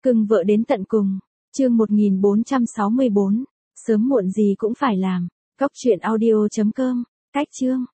Cưng vợ đến tận cùng. Chương 1464. Sớm muộn gì cũng phải làm. Cóc truyện audio.com. Cách chương.